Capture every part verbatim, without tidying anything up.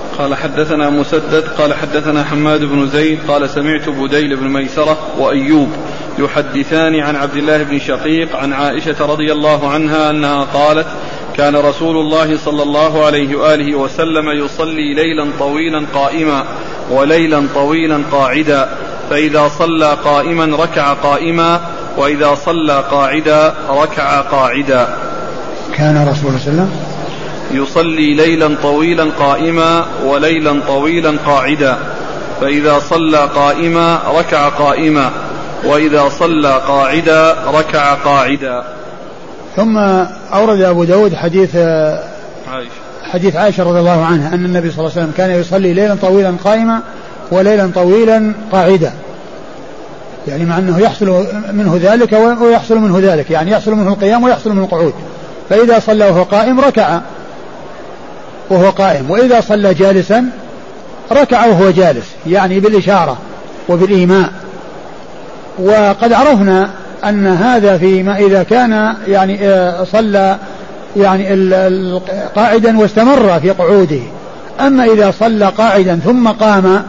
قال حدثنا مسدد قال حدثنا حماد بن زيد قال سمعت بديل بن ميسرة وأيوب يحدثان عن عبد الله بن شقيق عن عائشة رضي الله عنها أنها قالت كان رسول الله صلى الله عليه وآله وسلم يصلي ليلا طويلا قائما وليلا طويلا قاعدا فإذا صلى قائما ركع قائما وإذا صلى قاعدا ركع قاعدا. كان رسول الله صلى الله عليه وسلم يصلي ليلا طويلا قائما وليلا طويلا قاعدا فإذا صلى قائما ركع قائما وإذا صلى قاعدا ركع قاعدا. ثم أورد أبو داود حديث عائشة حديث عائشة رضي الله عنها أن النبي صلى الله عليه وسلم كان يصلي ليلا طويلا قائما وليلا طويلا قاعدا، يعني مع أنه يحصل منه ذلك ويحصل منه ذلك، يعني يحصل منه القيام ويحصل منه القعود. فإذا صلى وهو قائم ركع وهو قائم، وإذا صلى جالسا ركع وهو جالس، يعني بالإشارة وبالإيماء. وقد عرفنا أن هذا فيما إذا كان يعني صلى يعني قاعدا واستمر في قعوده. أما إذا صلى قاعدا ثم قام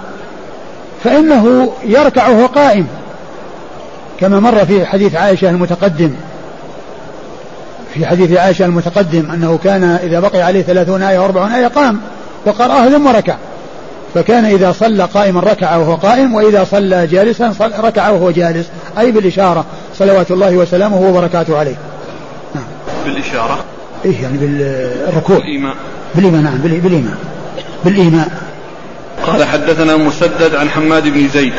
فإنه يركع وهو قائم، كما مر في حديث عائشة المتقدم في حديث عائشة المتقدم أنه كان إذا بقي عليه ثلاثون آية وأربعون آية قام وقرأها ثم ركع. فكان إذا صلى قائما ركع وهو قائم، وإذا صلى جالسا ركع وهو جالس، أي بالإشارة صلوات الله وسلامه وبركاته عليه. نعم. بالإشارة إيه يعني بالركوع بالإيماء بالإيماء نعم بالإيماء بالإيماء. قال حدثنا مسدد عن حماد بن زيد.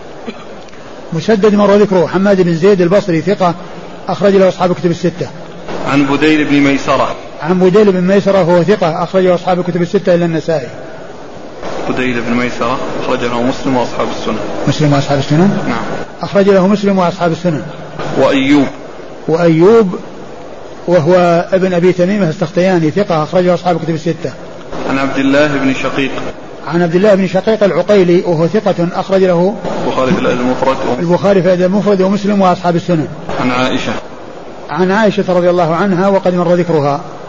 مسدد مر ذكره. حماد بن زيد البصري ثقة أخرج له أصحاب الكتب الستة. عن بديل بن ميسرة. عن بديل بن ميسرة هو ثقة أخرج له أصحاب الكتب الستة إلا النسائي. بديل بن ميسرة أخرج له مسلم وأصحاب السنن. مسلم وأصحاب السنن. نعم. أخرج له مسلم وأصحاب السنن. وأيوب. وأيوب وهو ابن أبي تميمة السختياني ثقة أخرج له أصحاب الكتب الستة. عن عبد الله بن شقيق. عن عبد الله بن شقيق العقيلي وهو ثقة أخرج له البخاري في الأدب المفرد البخاري في الأدب المفرد ومسلم وأصحاب السنن. عن عائشة. عن عائشة رضي الله عنها وقد مر ذكرها.